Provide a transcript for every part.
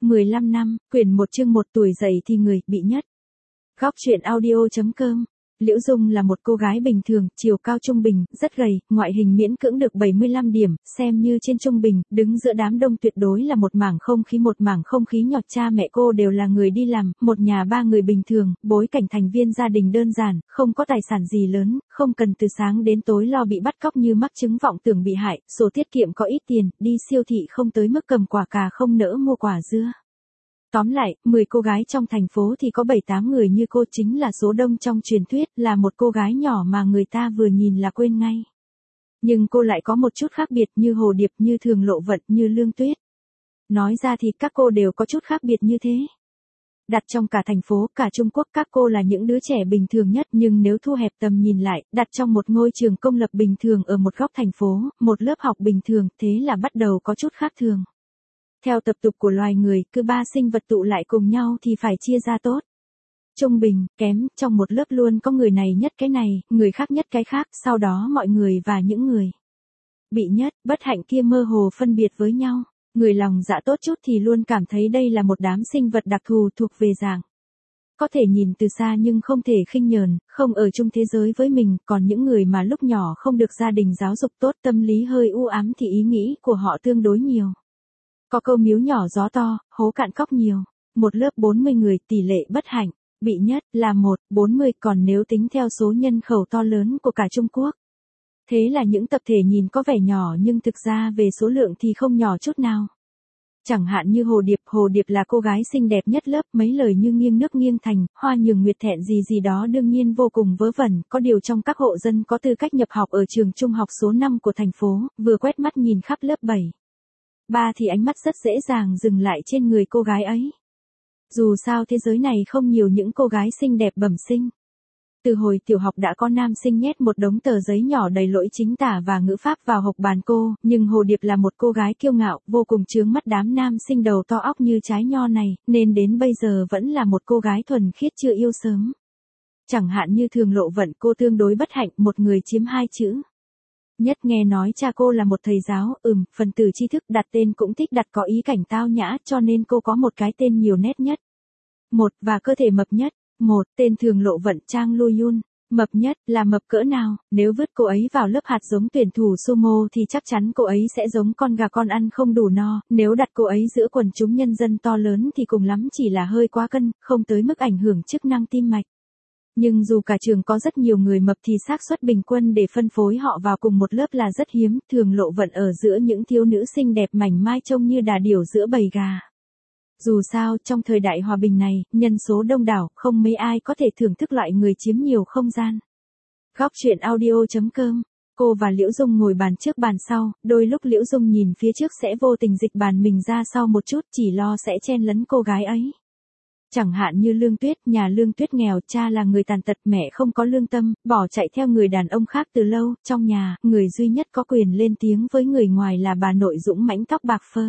15 năm, quyển 1 chương 1 tuổi dậy thì người bị nhất. Góc truyện audio.com. Liễu Dung là một cô gái bình thường, chiều cao trung bình, rất gầy, ngoại hình miễn cưỡng được 75 điểm, xem như trên trung bình, đứng giữa đám đông tuyệt đối là một mảng không khí nhọt. Cha mẹ cô đều là người đi làm, một nhà ba người bình thường, bối cảnh thành viên gia đình đơn giản, không có tài sản gì lớn, không cần từ sáng đến tối lo bị bắt cóc như mắc chứng vọng tưởng bị hại, sổ tiết kiệm có ít tiền, đi siêu thị không tới mức cầm quả cà không nỡ mua quả dưa. Tóm lại, 10 cô gái trong thành phố thì có 7-8 người như cô, chính là số đông trong truyền thuyết, là một cô gái nhỏ mà người ta vừa nhìn là quên ngay. Nhưng cô lại có một chút khác biệt, như Hồ Điệp, như Thường Lộ Vận, như Lương Tuyết. Nói ra thì các cô đều có chút khác biệt như thế. Đặt trong cả thành phố, cả Trung Quốc, các cô là những đứa trẻ bình thường nhất, nhưng nếu thu hẹp tầm nhìn lại, đặt trong một ngôi trường công lập bình thường ở một góc thành phố, một lớp học bình thường, thế là bắt đầu có chút khác thường. Theo tập tục của loài người, cứ 3 sinh vật tụ lại cùng nhau thì phải chia ra tốt, trung bình, kém, trong một lớp luôn có người này nhất cái này, người khác nhất cái khác, sau đó mọi người và những người bị nhất, bất hạnh kia mơ hồ phân biệt với nhau. Người lòng dạ tốt chút thì luôn cảm thấy đây là một đám sinh vật đặc thù thuộc về dạng có thể nhìn từ xa nhưng không thể khinh nhờn, không ở chung thế giới với mình, còn những người mà lúc nhỏ không được gia đình giáo dục tốt, tâm lý hơi u ám thì ý nghĩ của họ tương đối nhiều. Có câu miếu nhỏ gió to, hố cạn cóc nhiều. Một lớp 40 người, tỷ lệ bất hạnh bị nhất là 1/40, còn nếu tính theo số nhân khẩu to lớn của cả Trung Quốc. Thế là những tập thể nhìn có vẻ nhỏ nhưng thực ra về số lượng thì không nhỏ chút nào. Chẳng hạn như Hồ Điệp là cô gái xinh đẹp nhất lớp, mấy lời như nghiêng nước nghiêng thành, hoa nhường nguyệt thẹn gì đó đương nhiên vô cùng vớ vẩn, có điều trong các hộ dân có tư cách nhập học ở trường trung học số 5 của thành phố, vừa quét mắt nhìn khắp lớp 7/3 thì ánh mắt rất dễ dàng dừng lại trên người cô gái ấy. Dù sao thế giới này không nhiều những cô gái xinh đẹp bẩm sinh. Từ hồi tiểu học đã có nam sinh nhét một đống tờ giấy nhỏ đầy lỗi chính tả và ngữ pháp vào hộc bàn cô, nhưng Hồ Điệp là một cô gái kiêu ngạo, vô cùng chướng mắt đám nam sinh đầu to óc như trái nho này, nên đến bây giờ vẫn là một cô gái thuần khiết chưa yêu sớm. Chẳng hạn như Thường Lộ Vận, cô tương đối bất hạnh, một người chiếm 2 chữ. Nhất, nghe nói cha cô là một thầy giáo, phần tử tri thức, đặt tên cũng thích đặt có ý cảnh tao nhã, cho nên cô có một cái tên nhiều nét nhất. Và cơ thể mập nhất. Tên Thường Lộ Vận, Trang Lu-yun. Mập nhất, là mập cỡ nào, nếu vứt cô ấy vào lớp hạt giống tuyển thủ sumo thì chắc chắn cô ấy sẽ giống con gà con ăn không đủ no, nếu đặt cô ấy giữa quần chúng nhân dân to lớn thì cùng lắm chỉ là hơi quá cân, không tới mức ảnh hưởng chức năng tim mạch. Nhưng dù cả trường có rất nhiều người mập thì xác suất bình quân để phân phối họ vào cùng một lớp là rất hiếm, Thường Lộ Vận ở giữa những thiếu nữ xinh đẹp mảnh mai trông như đà điểu giữa bầy gà. Dù sao, trong thời đại hòa bình này, nhân số đông đảo, không mấy ai có thể thưởng thức loại người chiếm nhiều không gian. Góc truyện audio.com. Cô và Liễu Dung ngồi bàn trước bàn sau, đôi lúc Liễu Dung nhìn phía trước sẽ vô tình dịch bàn mình ra sau một chút, chỉ lo sẽ chen lấn cô gái ấy. Chẳng hạn như Lương Tuyết, nhà Lương Tuyết nghèo, cha là người tàn tật, mẹ không có lương tâm, bỏ chạy theo người đàn ông khác từ lâu, trong nhà, người duy nhất có quyền lên tiếng với người ngoài là bà nội dũng mãnh tóc bạc phơ.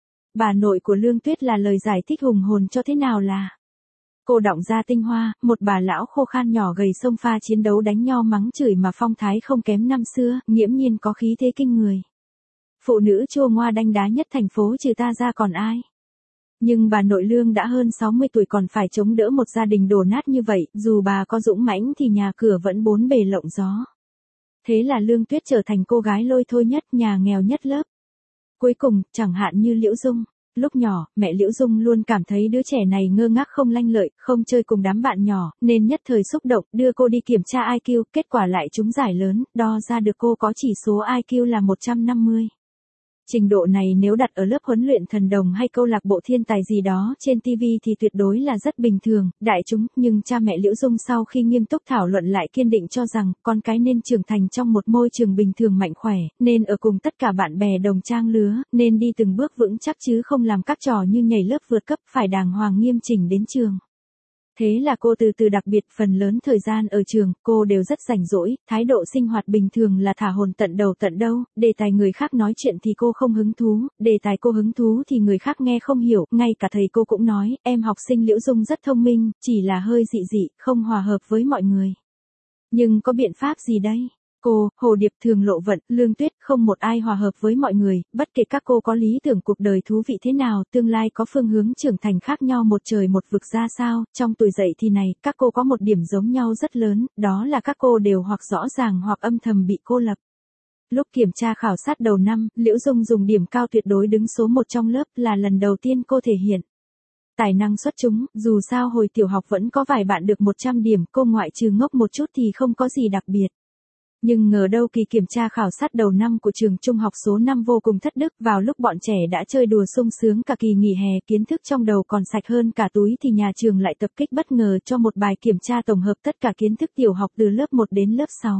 Bà nội của Lương Tuyết là lời giải thích hùng hồn cho thế nào là cô Đọng Gia Tinh Hoa, một bà lão khô khan nhỏ gầy xông pha chiến đấu đánh nho mắng chửi mà phong thái không kém năm xưa, nghiễm nhiên có khí thế kinh người. Phụ nữ chua ngoa đanh đá nhất thành phố trừ ta ra còn ai. Nhưng bà nội Lương đã hơn 60 tuổi còn phải chống đỡ một gia đình đổ nát như vậy, dù bà có dũng mãnh thì nhà cửa vẫn bốn bề lộng gió. Thế là Lương Tuyết trở thành cô gái lôi thôi nhất, nhà nghèo nhất lớp. Cuối cùng, chẳng hạn như Liễu Dung, lúc nhỏ, mẹ Liễu Dung luôn cảm thấy đứa trẻ này ngơ ngác không lanh lợi, không chơi cùng đám bạn nhỏ, nên nhất thời xúc động, đưa cô đi kiểm tra IQ, kết quả lại trúng giải lớn, đo ra được cô có chỉ số IQ là 150. Trình độ này nếu đặt ở lớp huấn luyện thần đồng hay câu lạc bộ thiên tài gì đó trên TV thì tuyệt đối là rất bình thường, đại chúng, nhưng cha mẹ Liễu Dung sau khi nghiêm túc thảo luận lại kiên định cho rằng con cái nên trưởng thành trong một môi trường bình thường mạnh khỏe, nên ở cùng tất cả bạn bè đồng trang lứa, nên đi từng bước vững chắc chứ không làm các trò như nhảy lớp vượt cấp, phải đàng hoàng nghiêm chỉnh đến trường. Thế là cô từ từ, đặc biệt phần lớn thời gian ở trường, cô đều rất rảnh rỗi, thái độ sinh hoạt bình thường là thả hồn tận đầu tận đâu, đề tài người khác nói chuyện thì cô không hứng thú, đề tài cô hứng thú thì người khác nghe không hiểu, ngay cả thầy cô cũng nói, em học sinh Liễu Dung rất thông minh, chỉ là hơi dị dị, không hòa hợp với mọi người. Nhưng có biện pháp gì đây? Cô, Hồ Điệp, Thường Lộ Vận, Lương Tuyết, không một ai hòa hợp với mọi người, bất kể các cô có lý tưởng cuộc đời thú vị thế nào, tương lai có phương hướng trưởng thành khác nhau một trời một vực ra sao, trong tuổi dậy thì này, các cô có một điểm giống nhau rất lớn, đó là các cô đều hoặc rõ ràng hoặc âm thầm bị cô lập. Lúc kiểm tra khảo sát đầu năm, Liễu Dung dùng điểm cao tuyệt đối đứng số 1 trong lớp, là lần đầu tiên cô thể hiện tài năng xuất chúng, dù sao hồi tiểu học vẫn có vài bạn được 100 điểm, cô ngoại trừ ngốc một chút thì không có gì đặc biệt. Nhưng ngờ đâu kỳ kiểm tra khảo sát đầu năm của trường trung học số 5 vô cùng thất đức, vào lúc bọn trẻ đã chơi đùa sung sướng cả kỳ nghỉ hè, kiến thức trong đầu còn sạch hơn cả túi thì nhà trường lại tập kích bất ngờ cho một bài kiểm tra tổng hợp tất cả kiến thức tiểu học từ lớp 1 đến lớp 6.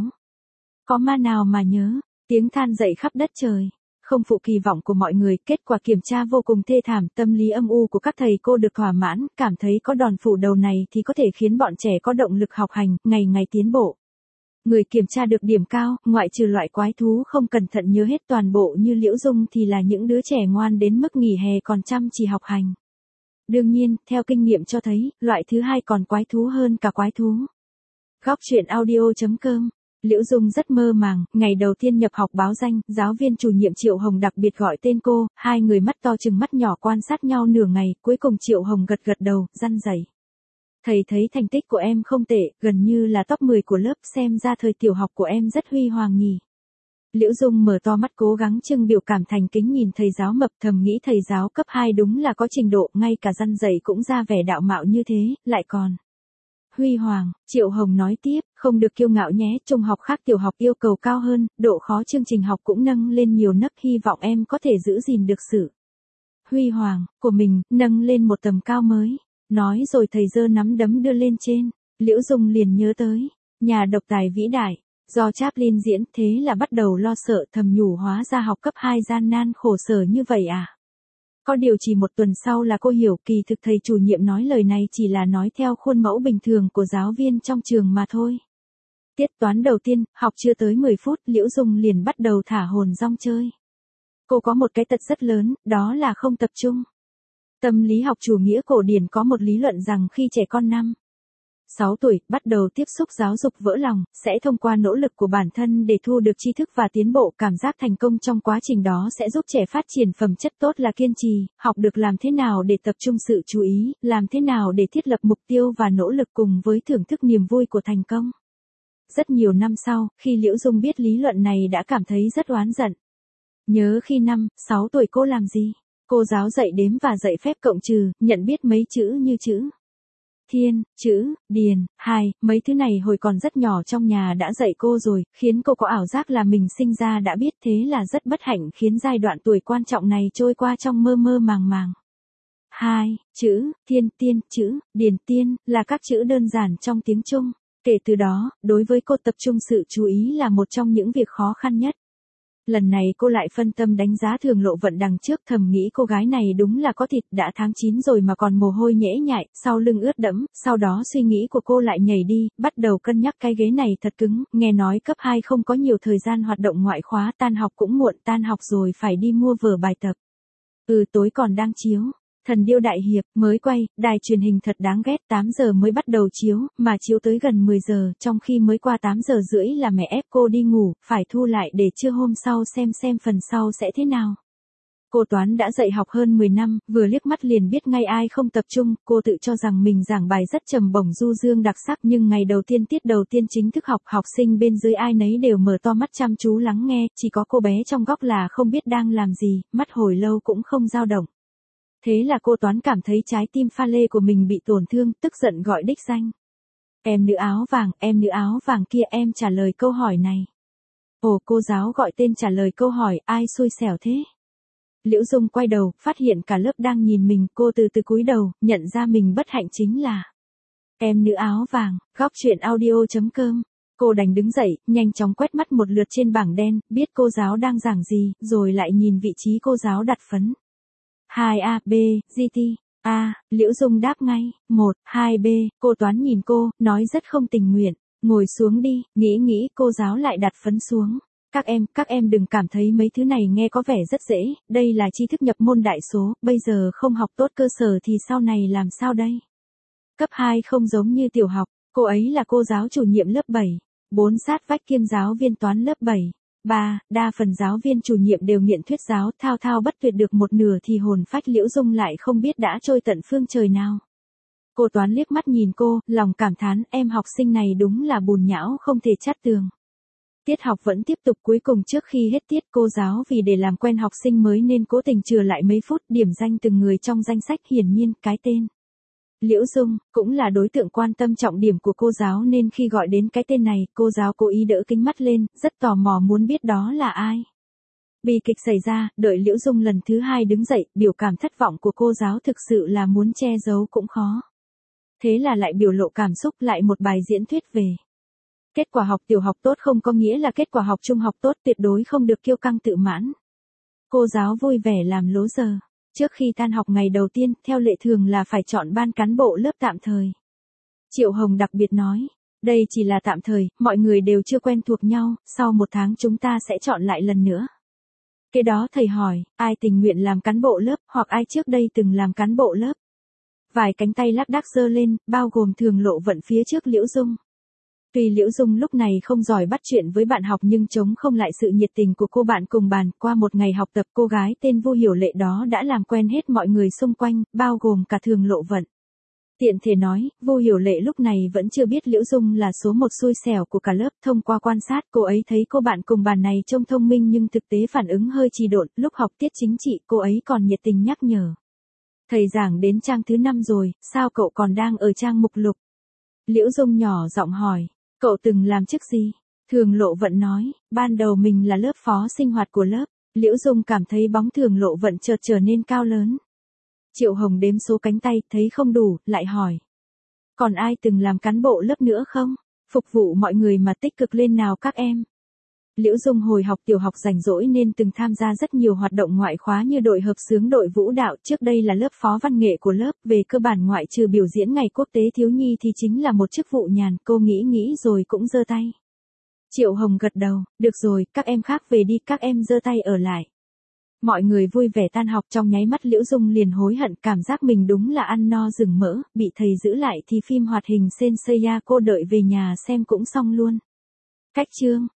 Có ma nào mà nhớ, tiếng than dậy khắp đất trời. Không phụ kỳ vọng của mọi người, kết quả kiểm tra vô cùng thê thảm, tâm lý âm u của các thầy cô được thỏa mãn, cảm thấy có đòn phủ đầu này thì có thể khiến bọn trẻ có động lực học hành, ngày ngày tiến bộ. Người kiểm tra được điểm cao, ngoại trừ loại quái thú không cẩn thận nhớ hết toàn bộ như Liễu Dung thì là những đứa trẻ ngoan đến mức nghỉ hè còn chăm chỉ học hành. Đương nhiên, theo kinh nghiệm cho thấy, loại thứ hai còn quái thú hơn cả quái thú. Góc truyện audio.com. Liễu Dung rất mơ màng, ngày đầu tiên nhập học báo danh, giáo viên chủ nhiệm Triệu Hồng đặc biệt gọi tên cô, hai người mắt to chừng mắt nhỏ quan sát nhau nửa ngày, cuối cùng Triệu Hồng gật gật đầu, răn rẩy. Thầy thấy thành tích của em không tệ, gần như là top 10 của lớp, xem ra thời tiểu học của em rất huy hoàng nhỉ. Liễu Dung mở to mắt cố gắng trưng biểu cảm thành kính nhìn thầy giáo mập, thầm nghĩ thầy giáo cấp 2 đúng là có trình độ, ngay cả răn dạy cũng ra vẻ đạo mạo như thế, lại còn huy hoàng. Triệu Hồng nói tiếp, không được kiêu ngạo nhé, trung học khác tiểu học yêu cầu cao hơn, độ khó chương trình học cũng nâng lên nhiều nấc, hy vọng em có thể giữ gìn được sự huy hoàng của mình, nâng lên một tầm cao mới. Nói rồi thầy giơ nắm đấm đưa lên trên, Liễu Dung liền nhớ tới nhà độc tài vĩ đại, do Chaplin diễn, thế là bắt đầu lo sợ, thầm nhủ hóa ra học cấp 2 gian nan khổ sở như vậy à. Có điều chỉ một tuần sau là cô hiểu, kỳ thực thầy chủ nhiệm nói lời này chỉ là nói theo khuôn mẫu bình thường của giáo viên trong trường mà thôi. Tiết toán đầu tiên, học chưa tới 10 phút, Liễu Dung liền bắt đầu thả hồn rong chơi. Cô có một cái tật rất lớn, đó là không tập trung. Tâm lý học chủ nghĩa cổ điển có một lý luận rằng khi trẻ con 5-6 tuổi bắt đầu tiếp xúc giáo dục vỡ lòng, sẽ thông qua nỗ lực của bản thân để thu được tri thức và tiến bộ, cảm giác thành công trong quá trình đó sẽ giúp trẻ phát triển phẩm chất tốt là kiên trì, học được làm thế nào để tập trung sự chú ý, làm thế nào để thiết lập mục tiêu và nỗ lực cùng với thưởng thức niềm vui của thành công. Rất nhiều năm sau, khi Liễu Dung biết lý luận này đã cảm thấy rất oán giận. Nhớ khi 5-6 tuổi cô làm gì? Cô giáo dạy đếm và dạy phép cộng trừ, nhận biết mấy chữ như chữ thiên, chữ điền, hài, mấy thứ này hồi còn rất nhỏ trong nhà đã dạy cô rồi, khiến cô có ảo giác là mình sinh ra đã biết, thế là rất bất hạnh, khiến giai đoạn tuổi quan trọng này trôi qua trong mơ mơ màng màng. Hai, chữ thiên tiên, chữ điền tiên là các chữ đơn giản trong tiếng Trung. Kể từ đó, đối với cô tập trung sự chú ý là một trong những việc khó khăn nhất. Lần này cô lại phân tâm đánh giá Thường Lộ Vận đằng trước, thầm nghĩ cô gái này đúng là có thịt, đã tháng 9 rồi mà còn mồ hôi nhễ nhại, sau lưng ướt đẫm, sau đó suy nghĩ của cô lại nhảy đi, bắt đầu cân nhắc cái ghế này thật cứng, nghe nói cấp 2 không có nhiều thời gian hoạt động ngoại khóa, tan học cũng muộn, tan học rồi phải đi mua vở bài tập. Tối còn đang chiếu Thần Điêu Đại Hiệp, mới quay, đài truyền hình thật đáng ghét, 8 giờ mới bắt đầu chiếu, mà chiếu tới gần 10 giờ, trong khi mới qua 8 giờ rưỡi là mẹ ép cô đi ngủ, phải thu lại để trưa hôm sau xem phần sau sẽ thế nào. Cô Toán đã dạy học hơn 10 năm, vừa liếc mắt liền biết ngay ai không tập trung, cô tự cho rằng mình giảng bài rất trầm bổng du dương đặc sắc, nhưng ngày đầu tiên tiết đầu tiên chính thức học, học sinh bên dưới ai nấy đều mở to mắt chăm chú lắng nghe, chỉ có cô bé trong góc là không biết đang làm gì, mắt hồi lâu cũng không dao động. Thế là cô Toán cảm thấy trái tim pha lê của mình bị tổn thương, tức giận gọi đích danh. Em nữ áo vàng kia, em trả lời câu hỏi này. Ồ, cô giáo gọi tên trả lời câu hỏi, ai xui xẻo thế? Liễu Dung quay đầu, phát hiện cả lớp đang nhìn mình, cô từ từ cúi đầu, nhận ra mình bất hạnh chính là em nữ áo vàng. Góc truyện audio.com. Cô đành đứng dậy, nhanh chóng quét mắt một lượt trên bảng đen, biết cô giáo đang giảng gì, rồi lại nhìn vị trí cô giáo đặt phấn. 2A, B, GT, A, Liễu Dung đáp ngay, 1, 2B, cô Toán nhìn cô, nói rất không tình nguyện, ngồi xuống đi, nghĩ, cô giáo lại đặt phấn xuống. Các em đừng cảm thấy mấy thứ này nghe có vẻ rất dễ, đây là tri thức nhập môn đại số, bây giờ không học tốt cơ sở thì sau này làm sao đây? Cấp 2 không giống như tiểu học, cô ấy là cô giáo chủ nhiệm lớp 7. 4 sát vách kiêm giáo viên toán lớp 7. 3. Đa phần giáo viên chủ nhiệm đều nghiện thuyết giáo, thao thao bất tuyệt được một nửa thì hồn phách Liễu Dung lại không biết đã trôi tận phương trời nào. Cô Toán liếc mắt nhìn cô, lòng cảm thán, em học sinh này đúng là bùn nhão không thể chát tường. Tiết học vẫn tiếp tục, cuối cùng trước khi hết tiết cô giáo vì để làm quen học sinh mới nên cố tình chừa lại mấy phút điểm danh từng người trong danh sách, hiển nhiên cái tên Liễu Dung cũng là đối tượng quan tâm trọng điểm của cô giáo nên khi gọi đến cái tên này, cô giáo cố ý đỡ kính mắt lên, rất tò mò muốn biết đó là ai. Bi kịch xảy ra, đợi Liễu Dung lần thứ 2 đứng dậy, biểu cảm thất vọng của cô giáo thực sự là muốn che giấu cũng khó. Thế là lại biểu lộ cảm xúc, lại một bài diễn thuyết về kết quả học tiểu học tốt không có nghĩa là kết quả học trung học tốt, tuyệt đối không được kiêu căng tự mãn. Cô giáo vui vẻ làm lố giờ. Trước khi tan học ngày đầu tiên, theo lệ thường là phải chọn ban cán bộ lớp tạm thời. Triệu Hồng đặc biệt nói, đây chỉ là tạm thời, mọi người đều chưa quen thuộc nhau, sau 1 tháng chúng ta sẽ chọn lại lần nữa. Kế đó thầy hỏi, ai tình nguyện làm cán bộ lớp, hoặc ai trước đây từng làm cán bộ lớp. Vài cánh tay lác đác giơ lên, bao gồm Thường Lộ Vận phía trước Liễu Dung. Tuy Liễu Dung lúc này không giỏi bắt chuyện với bạn học nhưng chống không lại sự nhiệt tình của cô bạn cùng bàn, qua một ngày học tập cô gái tên Vu Hiểu Lệ đó đã làm quen hết mọi người xung quanh, bao gồm cả Thường Lộ Vận. Tiện thể nói, Vu Hiểu Lệ lúc này vẫn chưa biết Liễu Dung là số 1 xui xẻo của cả lớp, thông qua quan sát cô ấy thấy cô bạn cùng bàn này trông thông minh nhưng thực tế phản ứng hơi trì độn, lúc học tiết chính trị cô ấy còn nhiệt tình nhắc nhở. Thầy giảng đến trang thứ 5 rồi, sao cậu còn đang ở trang mục lục? Liễu Dung nhỏ giọng hỏi. Cậu từng làm chức gì? Thường Lộ Vận nói, ban đầu mình là lớp phó sinh hoạt của lớp. Liễu Dung cảm thấy bóng Thường Lộ Vận chợt trở nên cao lớn. Triệu Hồng đếm số cánh tay, thấy không đủ, lại hỏi. Còn ai từng làm cán bộ lớp nữa không? Phục vụ mọi người mà tích cực lên nào các em. Liễu Dung hồi học tiểu học rảnh rỗi nên từng tham gia rất nhiều hoạt động ngoại khóa như đội hợp xướng, đội vũ đạo, trước đây là lớp phó văn nghệ của lớp, về cơ bản ngoại trừ biểu diễn ngày quốc tế thiếu nhi thì chính là một chức vụ nhàn, cô nghĩ rồi cũng giơ tay. Triệu Hồng gật đầu, được rồi, các em khác về đi, các em giơ tay ở lại. Mọi người vui vẻ tan học, trong nháy mắt Liễu Dung liền hối hận, cảm giác mình đúng là ăn no rừng mỡ, bị thầy giữ lại thì phim hoạt hình Senseiya cô đợi về nhà xem cũng xong luôn. Cách chương